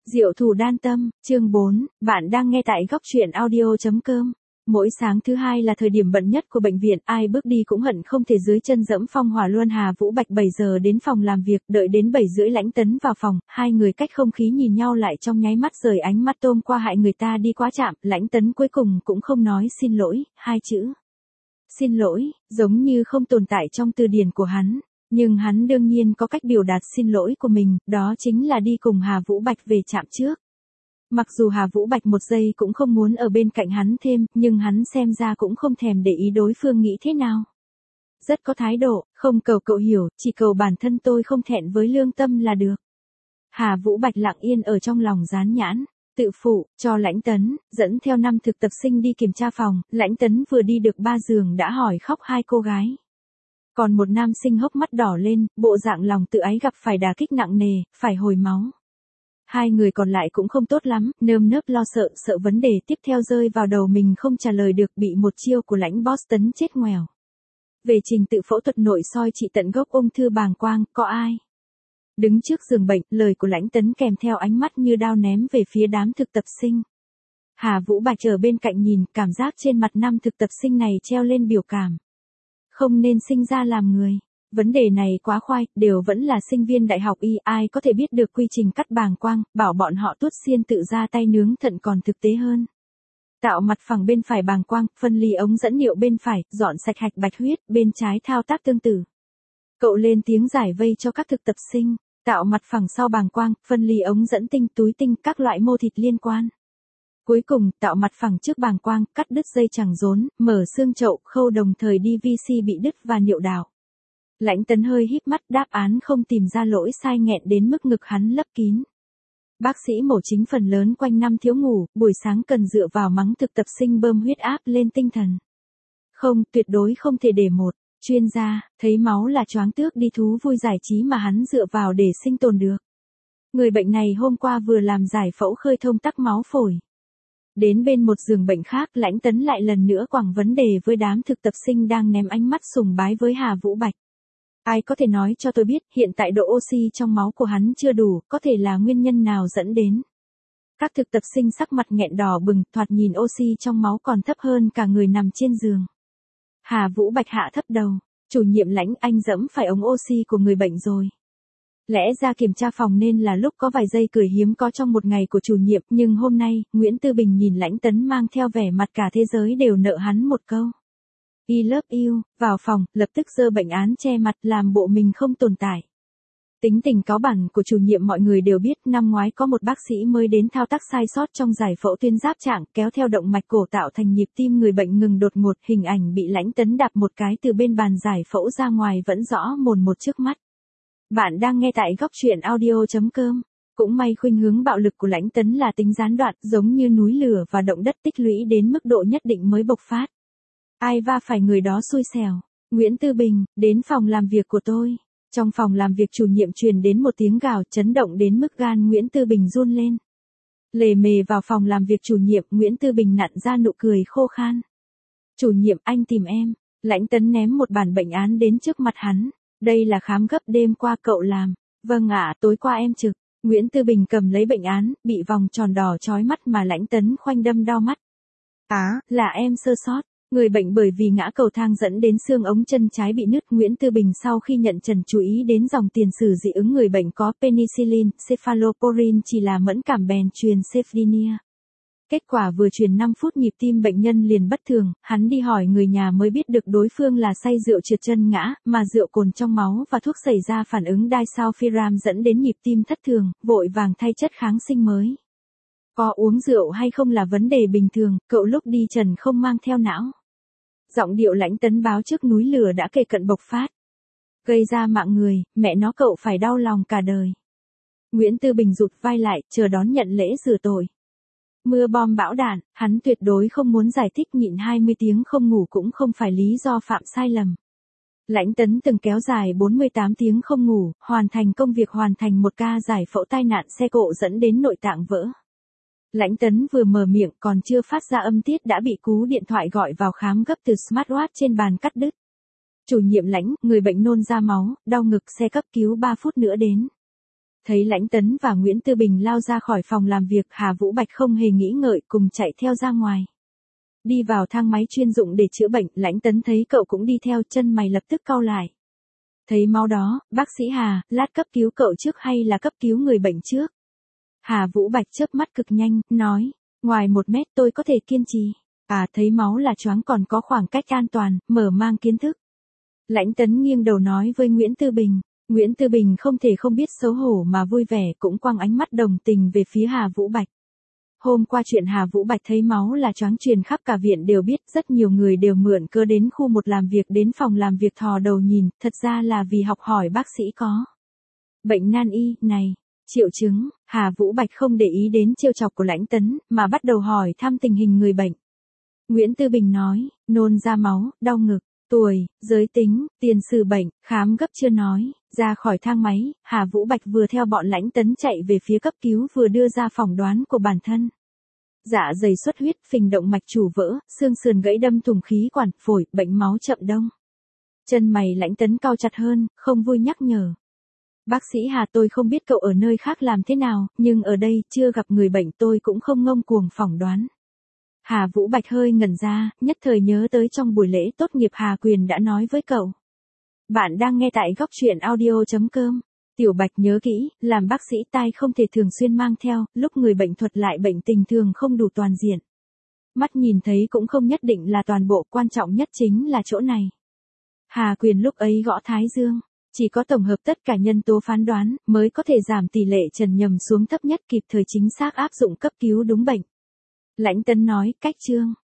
Diệu thủ đan tâm, chương 4, bạn đang nghe tại góc truyện audio.com. Mỗi sáng thứ hai là thời điểm bận nhất của bệnh viện, ai bước đi cũng hận không thể dưới chân dẫm phong hỏa luân. Hà Vũ Bạch 7 giờ đến phòng làm việc, đợi đến 7 rưỡi Lãnh Tấn vào phòng, hai người cách không khí nhìn nhau lại trong nháy mắt, rời ánh mắt tôm qua hại người ta đi quá chạm. Lãnh Tấn cuối cùng cũng không nói xin lỗi, hai chữ xin lỗi, giống như không tồn tại trong từ điển của hắn. Nhưng hắn đương nhiên có cách biểu đạt xin lỗi của mình, đó chính là đi cùng Hà Vũ Bạch về trạm trước. Mặc dù Hà Vũ Bạch một giây cũng không muốn ở bên cạnh hắn thêm, nhưng hắn xem ra cũng không thèm để ý đối phương nghĩ thế nào. Rất có thái độ, không cầu cậu hiểu, chỉ cầu bản thân tôi không thẹn với lương tâm là được. Hà Vũ Bạch lặng yên ở trong lòng dán nhãn, tự phụ, cho Lãnh Tấn, dẫn theo 5 thực tập sinh đi kiểm tra phòng. Lãnh Tấn vừa đi được 3 giường đã hỏi khóc 2 cô gái. Còn một nam sinh hốc mắt đỏ lên, bộ dạng lòng tự ái gặp phải đả kích nặng nề, phải hồi máu. 2 người còn lại cũng không tốt lắm, nơm nớp lo sợ, sợ vấn đề tiếp theo rơi vào đầu mình không trả lời được, bị một chiêu của Lãnh Boss tấn chết ngoèo. Về trình tự phẫu thuật nội soi trị tận gốc ung thư bàng quang, có ai? Đứng trước giường bệnh, lời của Lãnh Tấn kèm theo ánh mắt như đao ném về phía đám thực tập sinh. Hà Vũ Bạch ở bên cạnh nhìn, cảm giác trên mặt 5 thực tập sinh này treo lên biểu cảm. Không nên sinh ra làm người. Vấn đề này quá khoai, đều vẫn là sinh viên đại học y, ai có thể biết được quy trình cắt bàng quang, bảo bọn họ tuốt xiên tự ra tay nướng thận còn thực tế hơn. Tạo mặt phẳng bên phải bàng quang, phân ly ống dẫn niệu bên phải, dọn sạch hạch bạch huyết, bên trái thao tác tương tự. Cậu lên tiếng giải vây cho các thực tập sinh, tạo mặt phẳng sau bàng quang, phân ly ống dẫn tinh, túi tinh, các loại mô thịt liên quan. Cuối cùng, tạo mặt phẳng trước bàng quang, cắt đứt dây chằng rốn, mở xương chậu, khâu đồng thời DVC bị đứt và niệu đạo. Lãnh Tấn hơi híp mắt, đáp án không tìm ra lỗi sai nghẹn đến mức ngực hắn lấp kín. Bác sĩ mổ chính phần lớn quanh năm thiếu ngủ, buổi sáng cần dựa vào mắng thực tập sinh bơm huyết áp lên tinh thần. Không, tuyệt đối không thể để một chuyên gia thấy máu là choáng tước đi thú vui giải trí mà hắn dựa vào để sinh tồn được. Người bệnh này hôm qua vừa làm giải phẫu khơi thông tắc máu phổi. Đến bên một giường bệnh khác, Lãnh Tấn lại lần nữa quẳng vấn đề với đám thực tập sinh đang ném ánh mắt sùng bái với Hà Vũ Bạch. Ai có thể nói cho tôi biết, hiện tại độ oxy trong máu của hắn chưa đủ, có thể là nguyên nhân nào dẫn đến? Các thực tập sinh sắc mặt nghẹn đỏ bừng, thoạt nhìn oxy trong máu còn thấp hơn cả người nằm trên giường. Hà Vũ Bạch hạ thấp đầu, chủ nhiệm Lãnh, anh dẫm phải ống oxy của người bệnh rồi. Lẽ ra kiểm tra phòng nên là lúc có vài giây cười hiếm có trong một ngày của chủ nhiệm, nhưng hôm nay, Nguyễn Tư Bình nhìn Lãnh Tấn mang theo vẻ mặt cả thế giới đều nợ hắn một câu. I love you, vào phòng, lập tức giơ bệnh án che mặt làm bộ mình không tồn tại. Tính tình cáu bẳn của chủ nhiệm mọi người đều biết, năm ngoái có một bác sĩ mới đến thao tác sai sót trong giải phẫu tuyến giáp trạng, kéo theo động mạch cổ tạo thành nhịp tim người bệnh ngừng đột ngột, hình ảnh bị Lãnh Tấn đạp một cái từ bên bàn giải phẫu ra ngoài vẫn rõ mồn một trước mắt. Bạn đang nghe tại góc truyện audio.com. Cũng may khuynh hướng bạo lực của Lãnh Tấn là tính gián đoạn, giống như núi lửa và động đất tích lũy đến mức độ nhất định mới bộc phát. Ai va phải người đó xui xẻo. Nguyễn Tư Bình, đến phòng làm việc của tôi. Trong phòng làm việc chủ nhiệm truyền đến một tiếng gào chấn động đến mức gan Nguyễn Tư Bình run lên. Lề mề vào phòng làm việc chủ nhiệm, Nguyễn Tư Bình nặn ra nụ cười khô khan. Chủ nhiệm, anh tìm em. Lãnh Tấn ném một bản bệnh án đến trước mặt hắn. Đây là khám gấp đêm qua cậu làm. Vâng ạ, tối qua em trực. Nguyễn Tư Bình cầm lấy bệnh án, bị vòng tròn đỏ chói mắt mà Lãnh Tấn khoanh đâm đau mắt. Là em sơ sót. Người bệnh bởi vì ngã cầu thang dẫn đến xương ống chân trái bị nứt. Nguyễn Tư Bình sau khi nhận trần chú ý đến dòng tiền sử dị ứng người bệnh có penicillin, cephalosporin chỉ là mẫn cảm bèn truyền Cefdinir. Kết quả vừa truyền 5 phút nhịp tim bệnh nhân liền bất thường, hắn đi hỏi người nhà mới biết được đối phương là say rượu trượt chân ngã, mà rượu cồn trong máu và thuốc xảy ra phản ứng disulfiram dẫn đến nhịp tim thất thường, vội vàng thay chất kháng sinh mới. Có uống rượu hay không là vấn đề bình thường, cậu lúc đi trần không mang theo não. Giọng điệu Lãnh Tấn báo trước núi lửa đã kề cận bộc phát. Gây ra mạng người, mẹ nó cậu phải đau lòng cả đời. Nguyễn Tư Bình rụt vai lại, chờ đón nhận lễ rửa tội. Mưa bom bão đạn, hắn tuyệt đối không muốn giải thích nhịn 20 tiếng không ngủ cũng không phải lý do phạm sai lầm. Lãnh Tấn từng kéo dài 48 tiếng không ngủ, hoàn thành công việc hoàn thành một ca giải phẫu tai nạn xe cộ dẫn đến nội tạng vỡ. Lãnh Tấn vừa mở miệng còn chưa phát ra âm tiết đã bị cú điện thoại gọi vào khám gấp từ smartwatch trên bàn cắt đứt. Chủ nhiệm Lãnh, người bệnh nôn ra máu, đau ngực, xe cấp cứu 3 phút nữa đến. Thấy Lãnh Tấn và Nguyễn Tư Bình lao ra khỏi phòng làm việc, Hà Vũ Bạch không hề nghĩ ngợi cùng chạy theo ra ngoài. Đi vào thang máy chuyên dụng để chữa bệnh, Lãnh Tấn thấy cậu cũng đi theo, chân mày lập tức cau lại. Thấy máu đó, bác sĩ Hà, lát cấp cứu cậu trước hay là cấp cứu người bệnh trước? Hà Vũ Bạch chớp mắt cực nhanh, nói, ngoài 1 mét tôi có thể kiên trì. Thấy máu là choáng, còn có khoảng cách an toàn, mở mang kiến thức. Lãnh Tấn nghiêng đầu nói với Nguyễn Tư Bình. Nguyễn Tư Bình không thể không biết xấu hổ mà vui vẻ, cũng quăng ánh mắt đồng tình về phía Hà Vũ Bạch. Hôm qua chuyện Hà Vũ Bạch thấy máu là choáng truyền khắp cả viện đều biết, rất nhiều người đều mượn cớ đến khu 1 làm việc, đến phòng làm việc thò đầu nhìn, thật ra là vì học hỏi bác sĩ có bệnh nan y này. Triệu chứng, Hà Vũ Bạch không để ý đến trêu chọc của Lãnh Tấn, mà bắt đầu hỏi thăm tình hình người bệnh. Nguyễn Tư Bình nói, nôn ra máu, đau ngực, tuổi, giới tính, tiền sử bệnh, khám gấp chưa nói. Ra khỏi thang máy, Hà Vũ Bạch vừa theo bọn Lãnh Tấn chạy về phía cấp cứu, vừa đưa ra phỏng đoán của bản thân. Dạ dày xuất huyết, phình động mạch chủ vỡ, xương sườn gãy đâm thủng khí quản, phổi, bệnh máu chậm đông. Chân mày Lãnh Tấn cau chặt hơn, không vui nhắc nhở. Bác sĩ Hà, tôi không biết cậu ở nơi khác làm thế nào, nhưng ở đây chưa gặp người bệnh, tôi cũng không ngông cuồng phỏng đoán. Hà Vũ Bạch hơi ngẩn ra, nhất thời nhớ tới trong buổi lễ tốt nghiệp Hà Quyền đã nói với cậu. Bạn đang nghe tại góc truyện audio.com. Tiểu Bạch nhớ kỹ, làm bác sĩ tai không thể thường xuyên mang theo, lúc người bệnh thuật lại bệnh tình thường không đủ toàn diện. Mắt nhìn thấy cũng không nhất định là toàn bộ, quan trọng nhất chính là chỗ này. Hà Quyền lúc ấy gõ thái dương. Chỉ có tổng hợp tất cả nhân tố phán đoán, mới có thể giảm tỷ lệ trần nhầm xuống thấp nhất, kịp thời chính xác áp dụng cấp cứu đúng bệnh. Lãnh Tấn nói, cách chương.